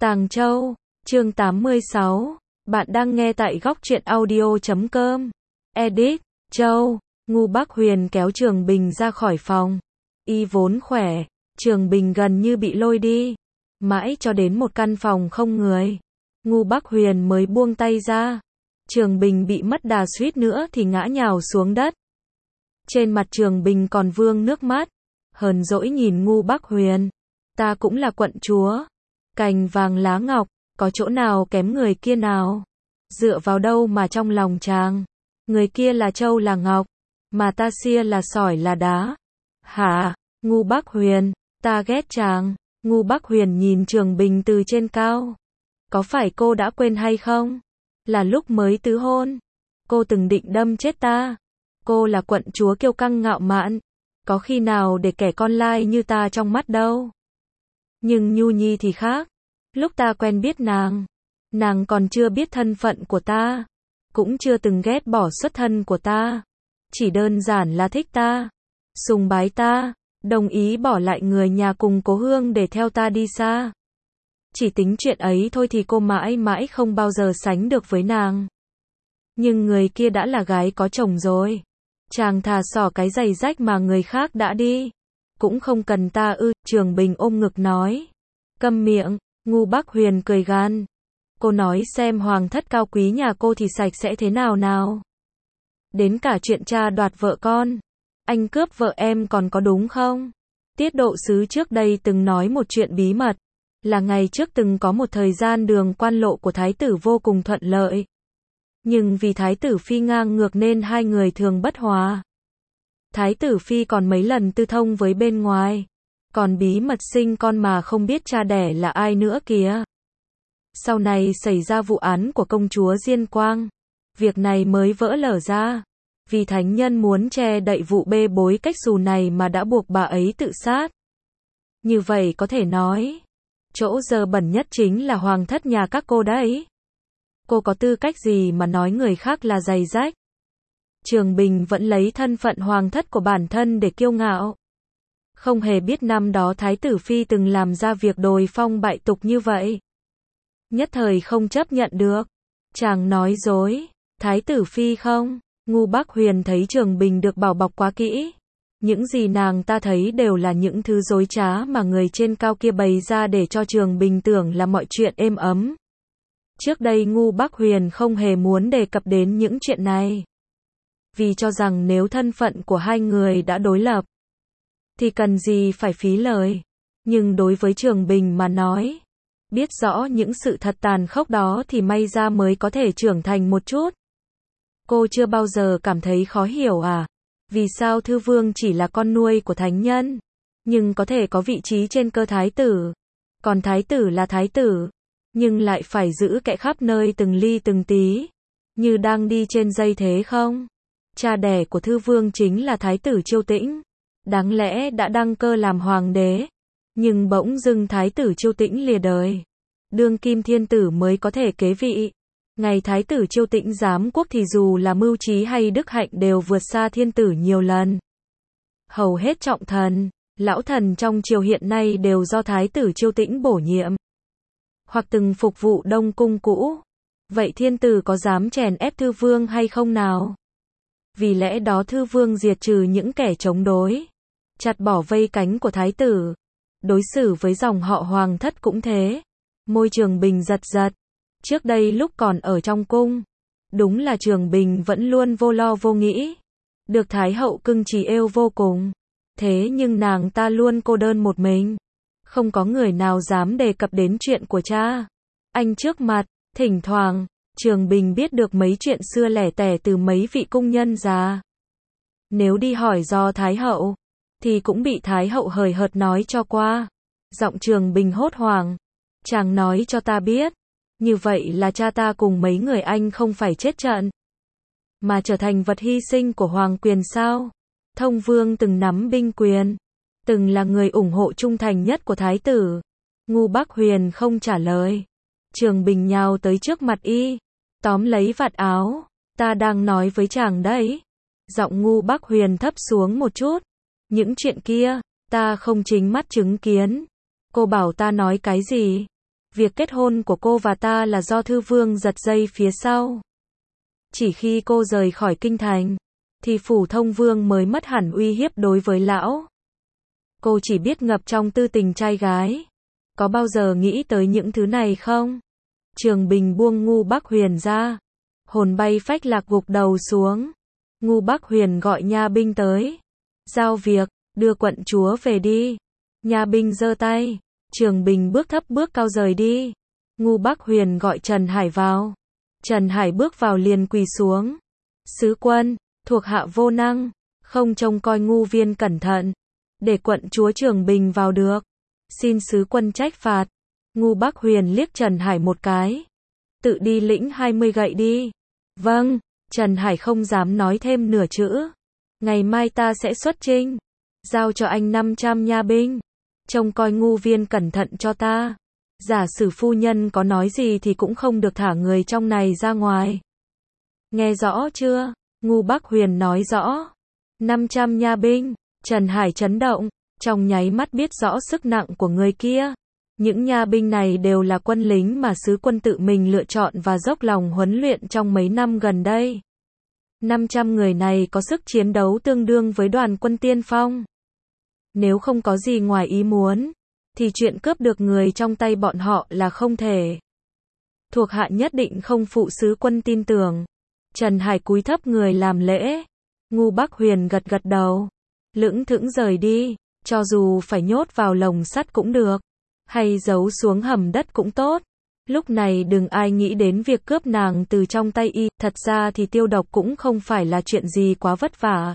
Tàng Châu, chương 86. Bạn đang nghe tại góc truyện audio.com. Edit, Châu. Ngu Bác Huyền kéo Trường Bình ra khỏi phòng. Y vốn khỏe, Trường Bình gần như bị lôi đi. Mãi cho đến một căn phòng không người. Ngu Bác Huyền mới buông tay ra. Trường Bình bị mất đà suýt nữa thì ngã nhào xuống đất. Trên mặt Trường Bình còn vương nước mắt. Hờn dỗi nhìn Ngu Bác Huyền. Ta cũng là quận chúa. Cành vàng lá ngọc, có chỗ nào kém người kia nào? Dựa vào đâu mà trong lòng chàng? Người kia là châu là ngọc, mà ta xia là sỏi là đá. Hả? Ngu Bác Huyền, ta ghét chàng. Ngu Bác Huyền nhìn Trường Bình từ trên cao. Có phải cô đã quên hay không? Là lúc mới tứ hôn, cô từng định đâm chết ta. Cô là quận chúa kiêu căng ngạo mạn, có khi nào để kẻ con lai như ta trong mắt đâu. Nhưng Nhu Nhi thì khác. Lúc ta quen biết nàng còn chưa biết thân phận của ta, cũng chưa từng ghét bỏ xuất thân của ta. Chỉ đơn giản là thích ta, sùng bái ta, đồng ý bỏ lại người nhà cùng cố hương để theo ta đi xa. Chỉ tính chuyện ấy thôi thì cô mãi mãi không bao giờ sánh được với nàng. Nhưng người kia đã là gái có chồng rồi. Chàng thà xỏ cái giày rách mà người khác đã đi, cũng không cần ta ư. Trường Bình ôm ngực nói. Câm miệng. Ngu Bác Huyền cười gan. Cô nói xem hoàng thất cao quý nhà cô thì sạch sẽ thế nào nào. Đến cả chuyện cha đoạt vợ con, anh cướp vợ em còn có đúng không? Tiết độ sứ trước đây từng nói một chuyện bí mật, là ngày trước từng có một thời gian đường quan lộ của thái tử vô cùng thuận lợi. Nhưng vì thái tử phi ngang ngược nên hai người thường bất hòa. Thái tử phi còn mấy lần tư thông với bên ngoài, còn bí mật sinh con mà không biết cha đẻ là ai nữa kìa. Sau này xảy ra vụ án của công chúa Diên Quang, việc này mới vỡ lở ra. Vì thánh nhân muốn che đậy vụ bê bối cách xù này mà đã buộc bà ấy tự sát. Như vậy có thể nói, chỗ dơ bẩn nhất chính là hoàng thất nhà các cô đấy. Cô có tư cách gì mà nói người khác là giày rách? Trường Bình vẫn lấy thân phận hoàng thất của bản thân để kiêu ngạo. Không hề biết năm đó thái tử phi từng làm ra việc đồi phong bại tục như vậy. Nhất thời không chấp nhận được. Chàng nói dối. Thái tử phi không? Ngu Bác Huyền thấy Trường Bình được bảo bọc quá kỹ. Những gì nàng ta thấy đều là những thứ dối trá mà người trên cao kia bày ra để cho Trường Bình tưởng là mọi chuyện êm ấm. Trước đây Ngu Bác Huyền không hề muốn đề cập đến những chuyện này. Vì cho rằng nếu thân phận của hai người đã đối lập, thì cần gì phải phí lời. Nhưng đối với Trường Bình mà nói, biết rõ những sự thật tàn khốc đó thì may ra mới có thể trưởng thành một chút. Cô chưa bao giờ cảm thấy khó hiểu à? Vì sao Thư Vương chỉ là con nuôi của thánh nhân, nhưng có thể có vị trí trên cơ thái tử? Còn thái tử là thái tử, nhưng lại phải giữ kẽ khắp nơi từng ly từng tí, như đang đi trên dây thế không? Cha đẻ của Thư Vương chính là thái tử Chiêu Tĩnh. Đáng lẽ đã đăng cơ làm hoàng đế, nhưng bỗng dưng thái tử Chiêu Tĩnh lìa đời. Đương kim thiên tử mới có thể kế vị. Ngày thái tử Chiêu Tĩnh giám quốc thì dù là mưu trí hay đức hạnh đều vượt xa thiên tử nhiều lần. Hầu hết trọng thần, lão thần trong triều hiện nay đều do thái tử Chiêu Tĩnh bổ nhiệm, hoặc từng phục vụ Đông cung cũ. Vậy thiên tử có dám chèn ép Thư Vương hay không nào? Vì lẽ đó Thư Vương diệt trừ những kẻ chống đối, chặt bỏ vây cánh của thái tử. Đối xử với dòng họ hoàng thất cũng thế. Môi Trường Bình giật giật. Trước đây lúc còn ở trong cung, đúng là Trường Bình vẫn luôn vô lo vô nghĩ, được thái hậu cưng chiều êu vô cùng. Thế nhưng nàng ta luôn cô đơn một mình, không có người nào dám đề cập đến chuyện của cha anh trước mặt. Thỉnh thoảng Trường Bình biết được mấy chuyện xưa lẻ tẻ từ mấy vị cung nhân già. Nếu đi hỏi do thái hậu, thì cũng bị thái hậu hời hợt nói cho qua. Giọng Trường Bình hốt hoảng. Chàng nói cho ta biết, như vậy là cha ta cùng mấy người anh không phải chết trận, mà trở thành vật hy sinh của hoàng quyền sao? Thông Vương từng nắm binh quyền, từng là người ủng hộ trung thành nhất của thái tử. Ngu Bác Huyền không trả lời. Trường Bình nhào tới trước mặt y, tóm lấy vạt áo. Ta đang nói với chàng đấy. Giọng Ngu Bác Huyền thấp xuống một chút. Những chuyện kia, ta không chính mắt chứng kiến. Cô bảo ta nói cái gì? Việc kết hôn của cô và ta là do Thư Vương giật dây phía sau. Chỉ khi cô rời khỏi kinh thành, thì Phủ Thông Vương mới mất hẳn uy hiếp đối với lão. Cô chỉ biết ngập trong tư tình trai gái. Có bao giờ nghĩ tới những thứ này không? Trường Bình buông Ngu Bắc Huyền ra. Hồn bay phách lạc gục đầu xuống. Ngu Bắc Huyền gọi nha binh tới. Giao việc, đưa quận chúa về đi. Nha binh giơ tay. Trường Bình bước thấp bước cao rời đi. Ngu Bắc Huyền gọi Trần Hải vào. Trần Hải bước vào liền quỳ xuống. Sứ quân, thuộc hạ vô năng, không trông coi Ngu viên cẩn thận, để quận chúa Trường Bình vào được. Xin sứ quân trách phạt. Ngu Bắc Huyền liếc Trần Hải một cái. Tự đi lĩnh 20 gậy đi. Vâng, Trần Hải không dám nói thêm nửa chữ. Ngày mai ta sẽ xuất chinh. Giao cho anh 500 nha binh. Trông coi Ngu viên cẩn thận cho ta. Giả sử phu nhân có nói gì thì cũng không được thả người trong này ra ngoài. Nghe rõ chưa? Ngu Bắc Huyền nói rõ. 500 nha binh. Trần Hải chấn động, trong nháy mắt biết rõ sức nặng của người kia. Những nha binh này đều là quân lính mà sứ quân tự mình lựa chọn và dốc lòng huấn luyện trong mấy năm gần đây. 500 người này có sức chiến đấu tương đương với đoàn quân tiên phong. Nếu không có gì ngoài ý muốn, thì chuyện cướp được người trong tay bọn họ là không thể. Thuộc hạ nhất định không phụ sứ quân tin tưởng. Trần Hải cúi thấp người làm lễ. Ngu Bắc Huyền gật gật đầu. Lững thững rời đi, cho dù phải nhốt vào lồng sắt cũng được, hay giấu xuống hầm đất cũng tốt. Lúc này đừng ai nghĩ đến việc cướp nàng từ trong tay y, thật ra thì tiêu độc cũng không phải là chuyện gì quá vất vả.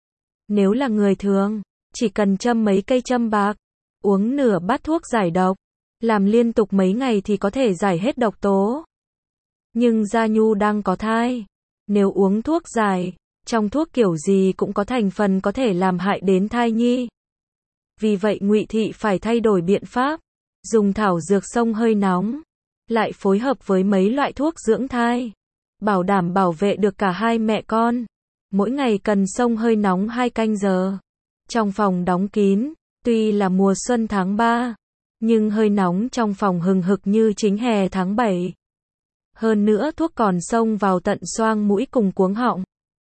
Nếu là người thường, chỉ cần châm mấy cây châm bạc, uống nửa bát thuốc giải độc, làm liên tục mấy ngày thì có thể giải hết độc tố. Nhưng Gia Nhu đang có thai, nếu uống thuốc giải, trong thuốc kiểu gì cũng có thành phần có thể làm hại đến thai nhi. Vì vậy Ngụy Thị phải thay đổi biện pháp, dùng thảo dược xông hơi nóng, lại phối hợp với mấy loại thuốc dưỡng thai, bảo đảm bảo vệ được cả hai mẹ con. Mỗi ngày cần xông hơi nóng 2 canh giờ. Trong phòng đóng kín, tuy là mùa xuân tháng 3, nhưng hơi nóng trong phòng hừng hực như chính hè tháng 7. Hơn nữa thuốc còn xông vào tận xoang mũi cùng cuống họng.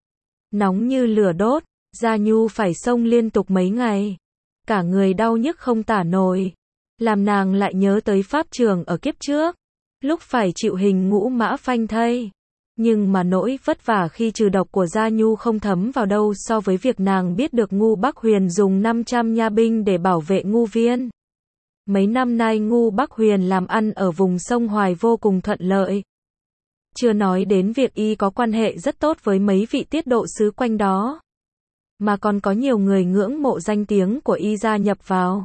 Nóng như lửa đốt, Gia Nhu phải xông liên tục mấy ngày. Cả người đau nhức không tả nổi. Làm nàng lại nhớ tới pháp trường ở kiếp trước. Lúc phải chịu hình ngũ mã phanh thây. Nhưng mà nỗi vất vả khi trừ độc của Gia Nhu không thấm vào đâu so với việc nàng biết được Ngu Bắc Huyền dùng 500 nha binh để bảo vệ Ngu viên. Mấy năm nay Ngu Bắc Huyền làm ăn ở vùng sông Hoài vô cùng thuận lợi. Chưa nói đến việc y có quan hệ rất tốt với mấy vị tiết độ sứ quanh đó. Mà còn có nhiều người ngưỡng mộ danh tiếng của y gia nhập vào.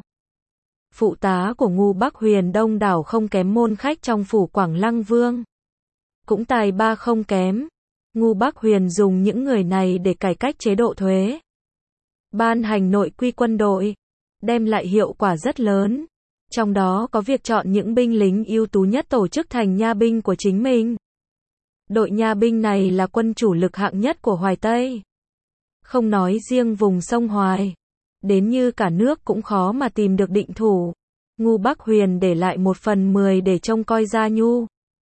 Phụ tá của Ngu Bắc Huyền đông đảo không kém môn khách trong phủ Quảng Lăng Vương. Cũng tài ba không kém. Ngu Bắc Huyền dùng những người này để cải cách chế độ thuế. Ban hành nội quy quân đội. Đem lại hiệu quả rất lớn. Trong đó có việc chọn những binh lính ưu tú nhất tổ chức thành nha binh của chính mình. Đội nha binh này là quân chủ lực hạng nhất của Hoài Tây. Không nói riêng vùng sông Hoài, đến như cả nước cũng khó mà tìm được định thủ. Ngu Bắc Huyền để lại 1/10 để trông coi Gia Nhu.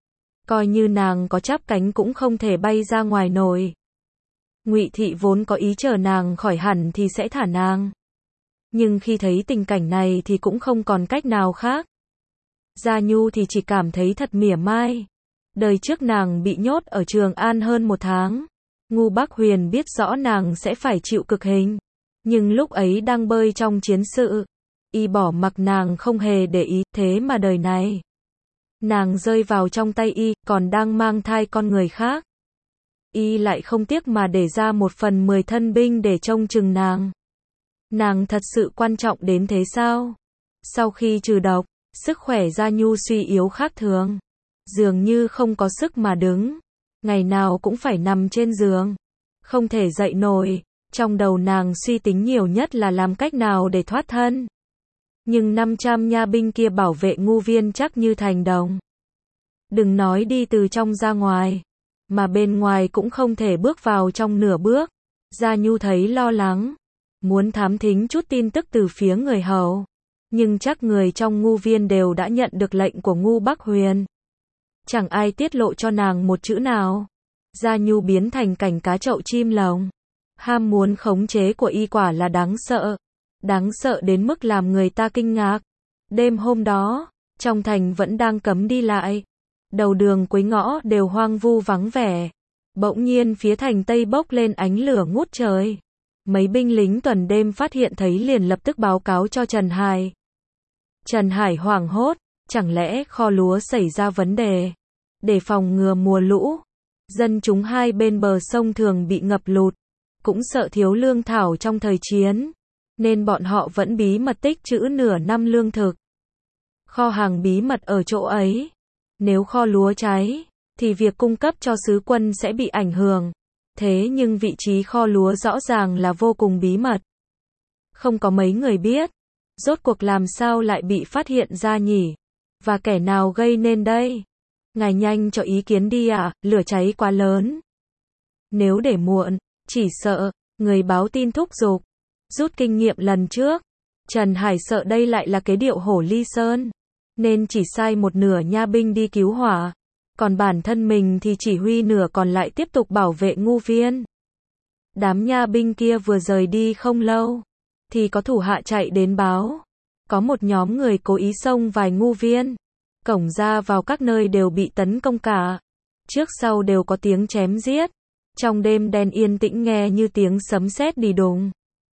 Coi như nàng có chắp cánh cũng không thể bay ra ngoài nổi. Ngụy Thị vốn có ý chờ nàng khỏi hẳn thì sẽ thả nàng. Nhưng khi thấy tình cảnh này thì cũng không còn cách nào khác. Gia Nhu thì chỉ cảm thấy thật mỉa mai. Đời trước nàng bị nhốt ở Trường An hơn 1 tháng. Ngu Bắc Huyền biết rõ nàng sẽ phải chịu cực hình. Nhưng lúc ấy đang bơi trong chiến sự. Y bỏ mặc nàng không hề để ý, thế mà đời này. Nàng rơi vào trong tay y, còn đang mang thai con người khác. Y lại không tiếc mà để ra 1/10 thân binh để trông chừng nàng. Nàng thật sự quan trọng đến thế sao? Sau khi trừ độc, sức khỏe Gia Nhu suy yếu khác thường. Dường như không có sức mà đứng. Ngày nào cũng phải nằm trên giường. Không thể dậy nổi. Trong đầu nàng suy tính nhiều nhất là làm cách nào để thoát thân. Nhưng 500 nha binh kia bảo vệ Ngu viên chắc như thành đồng. Đừng nói đi từ trong ra ngoài. Mà bên ngoài cũng không thể bước vào trong nửa bước. Gia Nhu thấy lo lắng. Muốn thám thính chút tin tức từ phía người hầu. Nhưng chắc người trong ngu viên đều đã nhận được lệnh của Ngu Bắc Huyền. Chẳng ai tiết lộ cho nàng một chữ nào. Gia Nhu biến thành cảnh cá chậu chim lồng. Ham muốn khống chế của y quả là đáng sợ. Đáng sợ đến mức làm người ta kinh ngạc. Đêm hôm đó, trong thành vẫn đang cấm đi lại. Đầu đường cuối ngõ đều hoang vu vắng vẻ. Bỗng nhiên phía thành Tây bốc lên ánh lửa ngút trời. Mấy binh lính tuần đêm phát hiện thấy liền lập tức báo cáo cho Trần Hải. Trần Hải hoảng hốt, chẳng lẽ kho lúa xảy ra vấn đề? Để phòng ngừa mùa lũ, dân chúng hai bên bờ sông thường bị ngập lụt, cũng sợ thiếu lương thảo trong thời chiến, nên bọn họ vẫn bí mật tích trữ nửa năm lương thực. Kho hàng bí mật ở chỗ ấy. Nếu kho lúa cháy, thì việc cung cấp cho sứ quân sẽ bị ảnh hưởng. Thế nhưng vị trí kho lúa rõ ràng là vô cùng bí mật. Không có mấy người biết. Rốt cuộc làm sao lại bị phát hiện ra nhỉ? Và kẻ nào gây nên đây? Ngài nhanh cho ý kiến đi ạ, lửa cháy quá lớn. Nếu để muộn, chỉ sợ, người báo tin thúc giục. Rút kinh nghiệm lần trước, Trần Hải sợ đây lại là cái điệu hổ ly sơn. Nên chỉ sai một nửa nha binh đi cứu hỏa. Còn bản thân mình thì chỉ huy nửa còn lại tiếp tục bảo vệ ngu viên. Đám nha binh kia vừa rời đi không lâu, thì có thủ hạ chạy đến báo. Có một nhóm người cố ý xông vào ngu viên. Cổng ra vào các nơi đều bị tấn công cả. Trước sau đều có tiếng chém giết. Trong đêm đen yên tĩnh nghe như tiếng sấm sét đi đùng.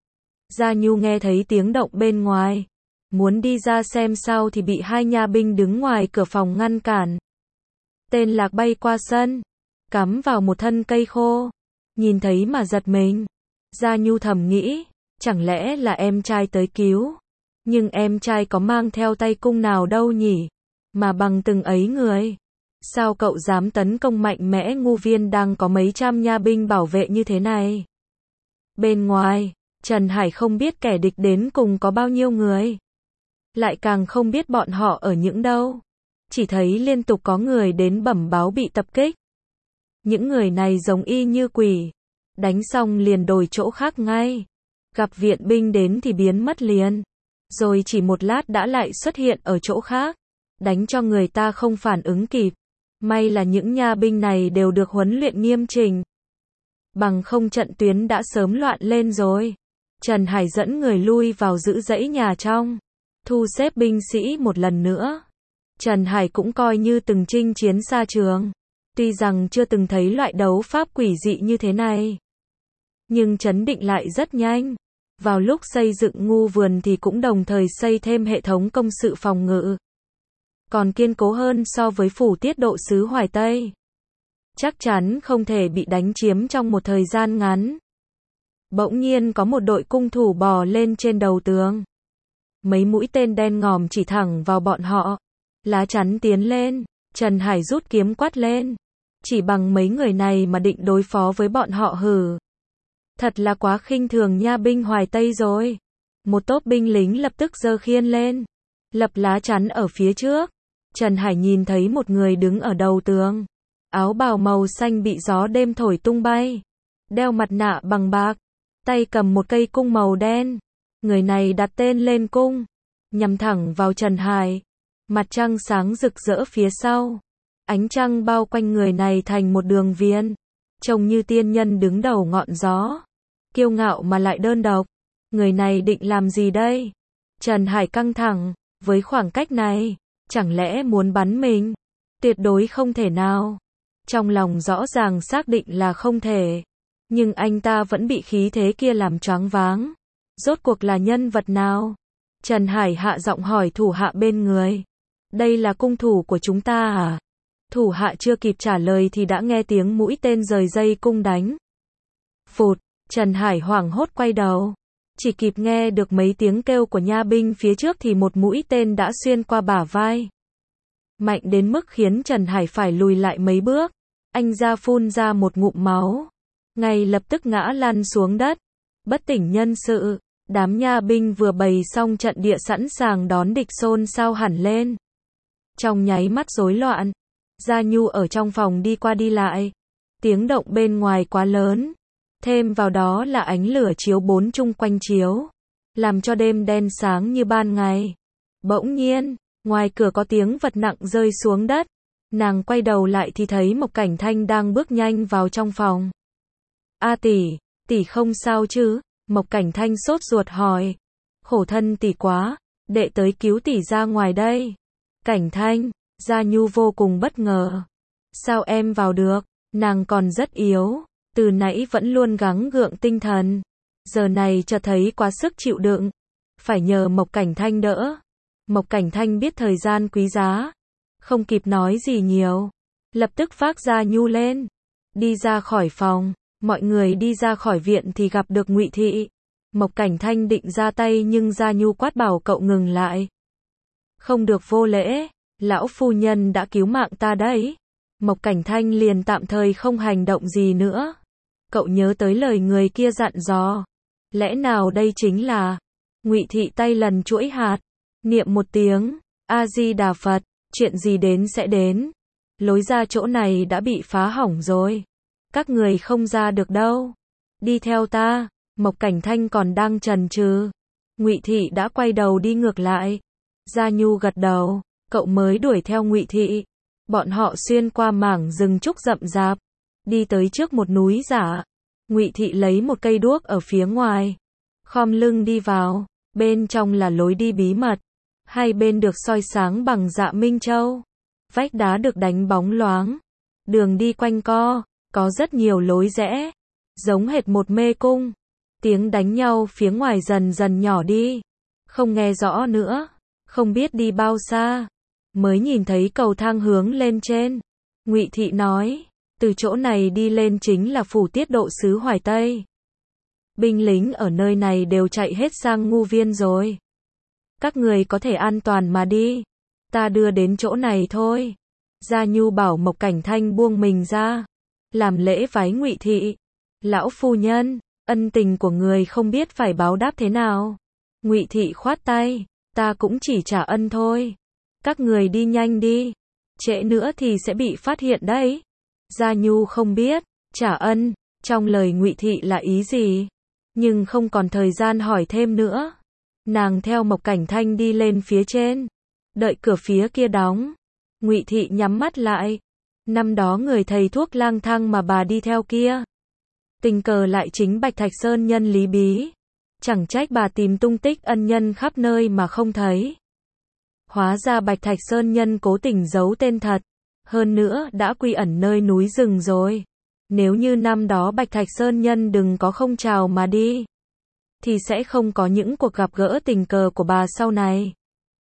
Gia Nhu nghe thấy tiếng động bên ngoài. Muốn đi ra xem sao thì bị hai nha binh đứng ngoài cửa phòng ngăn cản. Tên Lạc bay qua sân, cắm vào một thân cây khô. Nhìn thấy mà giật mình. Gia Nhu thầm nghĩ, chẳng lẽ là em trai tới cứu. Nhưng em trai có mang theo tay cung nào đâu nhỉ? Mà bằng từng ấy người. Sao cậu dám tấn công mạnh mẽ ngu viên đang có mấy trăm nha binh bảo vệ như thế này? Bên ngoài, Trần Hải không biết kẻ địch đến cùng có bao nhiêu người. Lại càng không biết bọn họ ở những đâu. Chỉ thấy liên tục có người đến bẩm báo bị tập kích. Những người này giống y như quỷ. Đánh xong liền đổi chỗ khác ngay. Gặp viện binh đến thì biến mất liền. Rồi chỉ một lát đã lại xuất hiện ở chỗ khác. Đánh cho người ta không phản ứng kịp. May là những nha binh này đều được huấn luyện nghiêm chỉnh. Bằng không trận tuyến đã sớm loạn lên rồi. Trần Hải dẫn người lui vào giữ dãy nhà trong. Thu xếp binh sĩ một lần nữa. Trần Hải cũng coi như từng chinh chiến xa trường. Tuy rằng chưa từng thấy loại đấu pháp quỷ dị như thế này. Nhưng trấn định lại rất nhanh. Vào lúc xây dựng ngu vườn thì cũng đồng thời xây thêm hệ thống công sự phòng ngự. Còn kiên cố hơn so với phủ tiết độ sứ Hoài Tây. Chắc chắn không thể bị đánh chiếm trong một thời gian ngắn. Bỗng nhiên có một đội cung thủ bò lên trên đầu tường. Mấy mũi tên đen ngòm chỉ thẳng vào bọn họ. Lá chắn tiến lên, Trần Hải rút kiếm quát lên. Chỉ bằng mấy người này mà định đối phó với bọn họ hử. Thật là quá khinh thường nha binh Hoài Tây rồi. Một tốp binh lính lập tức giơ khiên lên. Lập lá chắn ở phía trước. Trần Hải nhìn thấy một người đứng ở đầu tường. Áo bào màu xanh bị gió đêm thổi tung bay. Đeo mặt nạ bằng bạc. Tay cầm một cây cung màu đen. Người này đặt tên lên cung. Nhắm thẳng vào Trần Hải. Mặt trăng sáng rực rỡ phía sau. Ánh trăng bao quanh người này thành một đường viền. Trông như tiên nhân đứng đầu ngọn gió. Kiêu ngạo mà lại đơn độc. Người này định làm gì đây? Trần Hải căng thẳng. Với khoảng cách này, chẳng lẽ muốn bắn mình? Tuyệt đối không thể nào. Trong lòng rõ ràng xác định là không thể. Nhưng anh ta vẫn bị khí thế kia làm choáng váng. Rốt cuộc là nhân vật nào? Trần Hải hạ giọng hỏi thủ hạ bên người. Đây là cung thủ của chúng ta à? Thủ hạ chưa kịp trả lời thì đã nghe tiếng mũi tên rời dây cung đánh. Phụt, Trần Hải hoảng hốt quay đầu. Chỉ kịp nghe được mấy tiếng kêu của nha binh phía trước thì một mũi tên đã xuyên qua bả vai. Mạnh đến mức khiến Trần Hải phải lùi lại mấy bước. Anh ra phun ra một ngụm máu. Ngay lập tức ngã lăn xuống đất. Bất tỉnh nhân sự. Đám nha binh vừa bày xong trận địa sẵn sàng đón địch xôn xao hẳn lên. Trong nháy mắt rối loạn. Gia Nhu ở trong phòng đi qua đi lại. Tiếng động bên ngoài quá lớn. Thêm vào đó là ánh lửa chiếu bốn chung quanh chiếu. Làm cho đêm đen sáng như ban ngày. Bỗng nhiên, ngoài cửa có tiếng vật nặng rơi xuống đất. Nàng quay đầu lại thì thấy Mộc Cảnh Thanh đang bước nhanh vào trong phòng. A tỷ không sao chứ? Mộc Cảnh Thanh sốt ruột hỏi. Khổ thân tỷ quá, đệ tới cứu tỷ ra ngoài đây. Cảnh Thanh, Gia Nhu vô cùng bất ngờ. Sao em vào được? Nàng còn rất yếu, từ nãy vẫn luôn gắng gượng tinh thần. Giờ này chợt thấy quá sức chịu đựng, phải nhờ Mộc Cảnh Thanh đỡ. Mộc Cảnh Thanh biết thời gian quý giá, không kịp nói gì nhiều, lập tức vác Gia Nhu lên, đi ra khỏi phòng. Mọi người đi ra khỏi viện thì gặp được Ngụy Thị. Mộc Cảnh Thanh định ra tay nhưng Gia Nhu quát bảo cậu ngừng lại. Không được vô lễ, lão phu nhân đã cứu mạng ta đấy. Mộc Cảnh Thanh liền tạm thời không hành động gì nữa. Cậu nhớ tới lời người kia dặn dò. Lẽ nào đây chính là... Ngụy Thị tay lần chuỗi hạt, niệm một tiếng, A-di-đà Phật, chuyện gì đến sẽ đến. Lối ra chỗ này đã bị phá hỏng rồi. Các người không ra được đâu. Đi theo ta. Mộc Cảnh Thanh còn đang chần chừ. Ngụy Thị đã quay đầu đi ngược lại. Gia Nhu gật đầu, cậu mới đuổi theo Ngụy Thị. Bọn họ xuyên qua mảng rừng trúc rậm rạp, đi tới trước một núi giả. Ngụy Thị lấy một cây đuốc ở phía ngoài, khom lưng đi vào. Bên trong là lối đi bí mật, hai bên được soi sáng bằng dạ minh châu. Vách đá được đánh bóng loáng, đường đi quanh co, có rất nhiều lối rẽ, giống hệt một mê cung. Tiếng đánh nhau phía ngoài dần dần nhỏ đi, không nghe rõ nữa, không biết đi bao xa, mới nhìn thấy cầu thang hướng lên trên. Ngụy Thị nói, từ chỗ này đi lên chính là phủ tiết độ sứ Hoài Tây. Binh lính ở nơi này đều chạy hết sang Ngu Viên rồi. Các người có thể an toàn mà đi, ta đưa đến chỗ này thôi. Gia Nhu bảo Mộc Cảnh Thanh buông mình ra, làm lễ vái Ngụy Thị. Lão phu nhân, ân tình của người không biết phải báo đáp thế nào. Ngụy Thị khoát tay, ta cũng chỉ trả ân thôi. Các người đi nhanh đi, trễ nữa thì sẽ bị phát hiện đấy. Gia Nhu không biết, trả ân, trong lời Ngụy Thị là ý gì, nhưng không còn thời gian hỏi thêm nữa. Nàng theo Mộc Cảnh Thanh đi lên phía trên, đợi cửa phía kia đóng. Ngụy Thị nhắm mắt lại. Năm đó người thầy thuốc lang thang mà bà đi theo kia, tình cờ lại chính Bạch Thạch Sơn nhân Lý Bí. Chẳng trách bà tìm tung tích ân nhân khắp nơi mà không thấy. Hóa ra Bạch Thạch Sơn nhân cố tình giấu tên thật, hơn nữa đã quy ẩn nơi núi rừng rồi. Nếu như năm đó Bạch Thạch Sơn nhân đừng có không chào mà đi, thì sẽ không có những cuộc gặp gỡ tình cờ của bà sau này.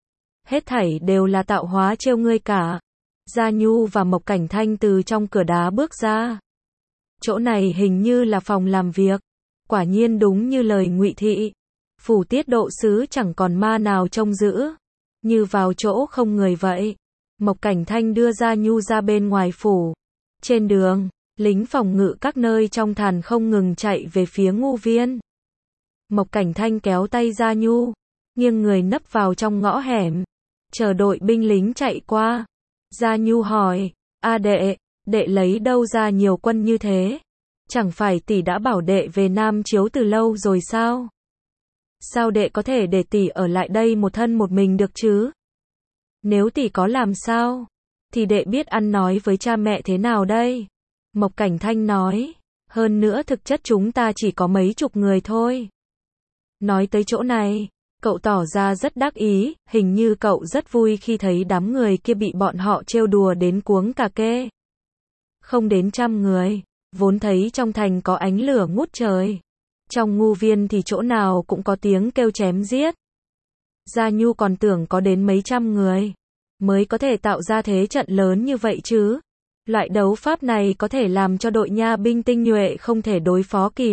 Hết thảy đều là tạo hóa trêu ngươi cả. Gia Nhu và Mộc Cảnh Thanh từ trong cửa đá bước ra. Chỗ này hình như là phòng làm việc. Quả nhiên đúng như lời Ngụy Thị. Phủ tiết độ sứ chẳng còn ma nào trông giữ, như vào chỗ không người vậy. Mộc Cảnh Thanh đưa Gia Nhu ra bên ngoài phủ. Trên đường, lính phòng ngự các nơi trong thành không ngừng chạy về phía Ngu Viên. Mộc Cảnh Thanh kéo tay Gia Nhu, nghiêng người nấp vào trong ngõ hẻm, chờ đội binh lính chạy qua. Gia Nhu hỏi, a đệ lấy đâu ra nhiều quân như thế? Chẳng phải tỷ đã bảo đệ về Nam Chiếu từ lâu rồi sao? Sao đệ có thể để tỷ ở lại đây một thân một mình được chứ? Nếu tỷ có làm sao, thì đệ biết ăn nói với cha mẹ thế nào đây? Mộc Cảnh Thanh nói, hơn nữa thực chất chúng ta chỉ có mấy chục người thôi. Nói tới chỗ này, cậu tỏ ra rất đắc ý, hình như cậu rất vui khi thấy đám người kia bị bọn họ trêu đùa đến cuống cà kê. Không đến 100 người, vốn thấy trong thành có ánh lửa ngút trời. Trong Ngu Viên thì chỗ nào cũng có tiếng kêu chém giết. Gia Nhu còn tưởng có đến mấy trăm người, mới có thể tạo ra thế trận lớn như vậy chứ. Loại đấu pháp này có thể làm cho đội nha binh tinh nhuệ không thể đối phó kịp,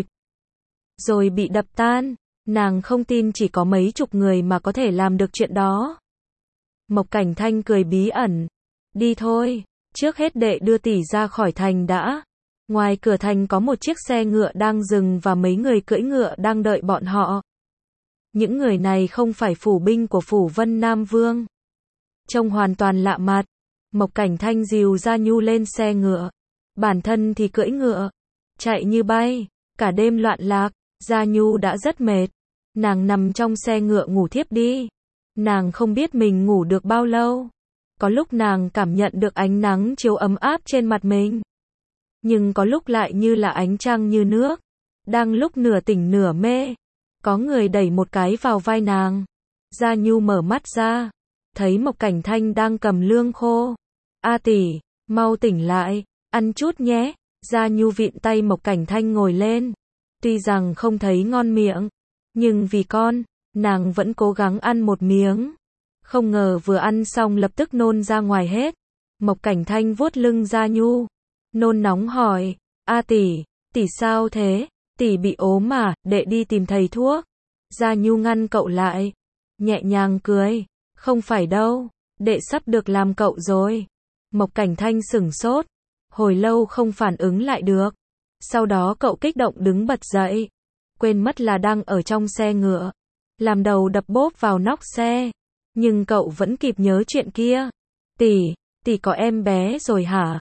rồi bị đập tan. Nàng không tin chỉ có mấy chục người mà có thể làm được chuyện đó. Mộc Cảnh Thanh cười bí ẩn. Đi thôi, trước hết đệ đưa tỷ ra khỏi thành đã. Ngoài cửa thành có một chiếc xe ngựa đang dừng và mấy người cưỡi ngựa đang đợi bọn họ. Những người này không phải phủ binh của phủ Vân Nam Vương, trông hoàn toàn lạ mặt. Mộc Cảnh Thanh dìu Gia Nhu lên xe ngựa, bản thân thì cưỡi ngựa, chạy như bay. Cả đêm loạn lạc, Gia Nhu đã rất mệt, nàng nằm trong xe ngựa ngủ thiếp đi. Nàng không biết mình ngủ được bao lâu. Có lúc nàng cảm nhận được ánh nắng chiếu ấm áp trên mặt mình. Nhưng có lúc lại như là ánh trăng như nước. Đang lúc nửa tỉnh nửa mê. Có người đẩy một cái vào vai nàng. Gia Nhu mở mắt ra. Thấy Mộc Cảnh Thanh đang cầm lương khô. A tỷ, mau tỉnh lại, ăn chút nhé. Gia Nhu vịn tay Mộc Cảnh Thanh ngồi lên. Tuy rằng không thấy ngon miệng. Nhưng vì con, nàng vẫn cố gắng ăn một miếng. Không ngờ vừa ăn xong lập tức nôn ra ngoài hết. Mộc Cảnh Thanh vuốt lưng Gia Nhu. Nôn nóng hỏi, A tỷ sao thế? Tỷ bị ốm mà, đệ đi tìm thầy thuốc. Gia Nhu ngăn cậu lại. Nhẹ nhàng cười, không phải đâu, đệ sắp được làm cậu rồi. Mộc Cảnh Thanh sửng sốt. Hồi lâu không phản ứng lại được. Sau đó cậu kích động đứng bật dậy. Quên mất là đang ở trong xe ngựa. Làm đầu đập bốp vào nóc xe. Nhưng cậu vẫn kịp nhớ chuyện kia. Tỷ có em bé rồi hả?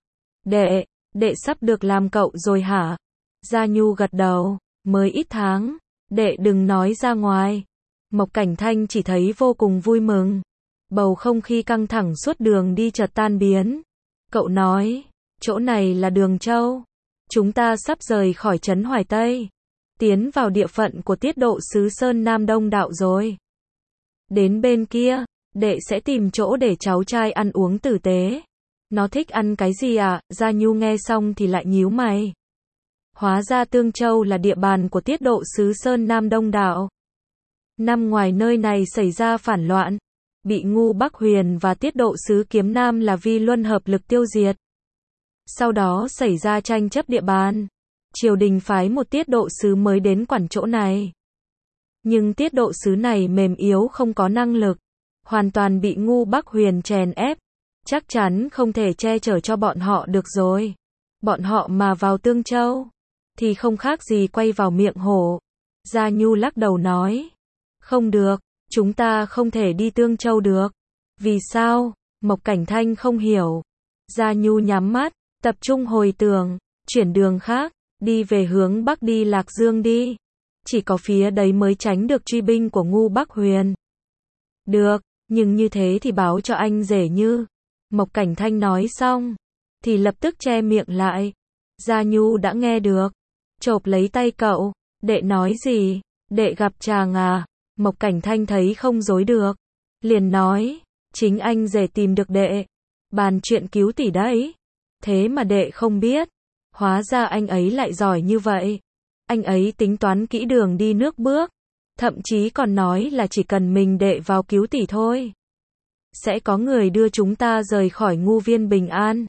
Đệ sắp được làm cậu rồi hả? Gia Nhu gật đầu, mới ít tháng, đệ đừng nói ra ngoài. Mộc Cảnh Thanh chỉ thấy vô cùng vui mừng. Bầu không khí căng thẳng suốt đường đi chợt tan biến. Cậu nói, chỗ này là Đường Châu. Chúng ta sắp rời khỏi trấn Hoài Tây. Tiến vào địa phận của Tiết Độ sứ Sơn Nam Đông Đạo rồi. Đến bên kia, đệ sẽ tìm chỗ để cháu trai ăn uống tử tế. Nó thích ăn cái gì ạ? Gia Nhu nghe xong thì lại nhíu mày. Hóa ra Tương Châu là địa bàn của Tiết Độ sứ Sơn Nam Đông Đạo. Năm ngoài nơi này xảy ra phản loạn, bị Ngu Bắc Huyền và Tiết Độ sứ Kiếm Nam là Vi Luân hợp lực tiêu diệt. Sau đó xảy ra tranh chấp địa bàn. Triều đình phái một tiết độ sứ mới đến quản chỗ này. Nhưng tiết độ sứ này mềm yếu không có năng lực. Hoàn toàn bị Ngu Bắc Huyền chèn ép. Chắc chắn không thể che chở cho bọn họ được rồi. Bọn họ mà vào Tương Châu thì không khác gì quay vào miệng hổ. Gia Nhu lắc đầu nói. Không được, chúng ta không thể đi Tương Châu được. Vì sao? Mộc Cảnh Thanh không hiểu. Gia Nhu nhắm mắt, tập trung hồi tưởng, chuyển đường khác, đi về hướng Bắc đi Lạc Dương đi. Chỉ có phía đấy mới tránh được truy binh của Ngu Bắc Huyền. Được, nhưng như thế thì báo cho anh rể Như. Mộc Cảnh Thanh nói xong, thì lập tức che miệng lại. Gia Nhu đã nghe được. Chộp lấy tay cậu, đệ nói gì? Đệ gặp chàng à? Mộc Cảnh Thanh thấy không dối được. Liền nói, chính anh rể tìm được đệ. Bàn chuyện cứu tỷ đấy. Thế mà đệ không biết. Hóa ra anh ấy lại giỏi như vậy. Anh ấy tính toán kỹ đường đi nước bước. Thậm chí còn nói là chỉ cần mình đệ vào cứu tỷ thôi. Sẽ có người đưa chúng ta rời khỏi Ngu Viên bình an.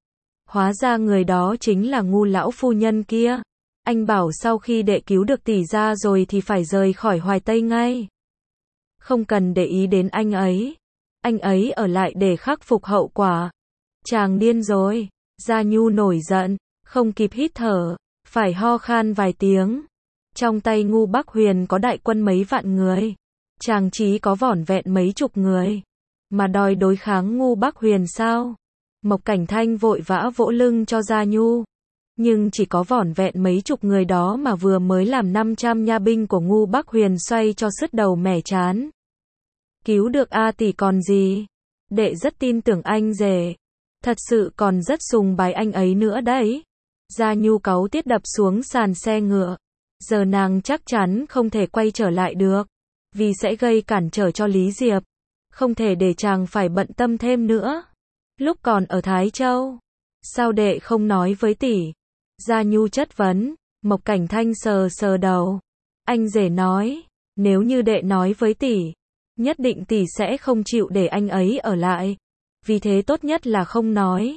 Hóa ra người đó chính là Ngu lão phu nhân kia. Anh bảo sau khi đệ cứu được tỷ ra rồi thì phải rời khỏi Hoài Tây ngay. Không cần để ý đến anh ấy. Anh ấy ở lại để khắc phục hậu quả. Chàng điên rồi. Gia Nhu nổi giận, không kịp hít thở, phải ho khan vài tiếng. Trong tay Ngu Bắc Huyền có đại quân mấy vạn người. Chàng chỉ có vỏn vẹn mấy chục người. Mà đòi đối kháng Ngu Bắc Huyền sao? Mộc Cảnh Thanh vội vã vỗ lưng cho Gia Nhu. Nhưng chỉ có vỏn vẹn mấy chục người đó mà vừa mới làm 500 nha binh của Ngu Bắc Huyền xoay cho sứt đầu mẻ chán. Cứu được A tỷ còn gì? Đệ rất tin tưởng anh rể. Thật sự còn rất sùng bái anh ấy nữa đấy. Gia Nhu cáu tiết đập xuống sàn xe ngựa. Giờ nàng chắc chắn không thể quay trở lại được. Vì sẽ gây cản trở cho Lý Diệp. Không thể để chàng phải bận tâm thêm nữa. Lúc còn ở Thái Châu. Sao đệ không nói với tỷ? Gia Nhu chất vấn. Mộc Cảnh Thanh sờ sờ đầu. Anh rể nói. Nếu như đệ nói với tỷ. Nhất định tỷ sẽ không chịu để anh ấy ở lại. Vì thế tốt nhất là không nói.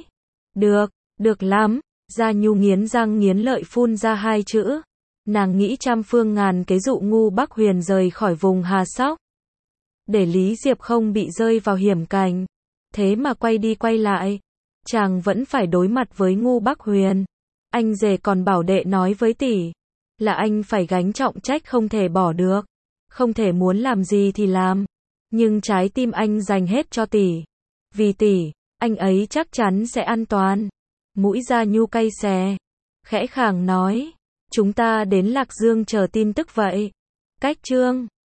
Được lắm. Gia Nhu nghiến răng nghiến lợi phun ra hai chữ. Nàng nghĩ trăm phương ngàn kế dụ Ngu Bắc Huyền rời khỏi vùng Hà Sóc. Để Lý Diệp không bị rơi vào hiểm cảnh. Thế mà quay đi quay lại. Chàng vẫn phải đối mặt với Ngu Bắc Huyền. Anh rể còn bảo đệ nói với tỷ. Là anh phải gánh trọng trách không thể bỏ được. Không thể muốn làm gì thì làm. Nhưng trái tim anh dành hết cho tỷ. Vì tỷ, anh ấy chắc chắn sẽ an toàn. Mũi Gia Nhu cay xè. Khẽ khàng nói. Chúng ta đến Lạc Dương chờ tin tức vậy. Cách chương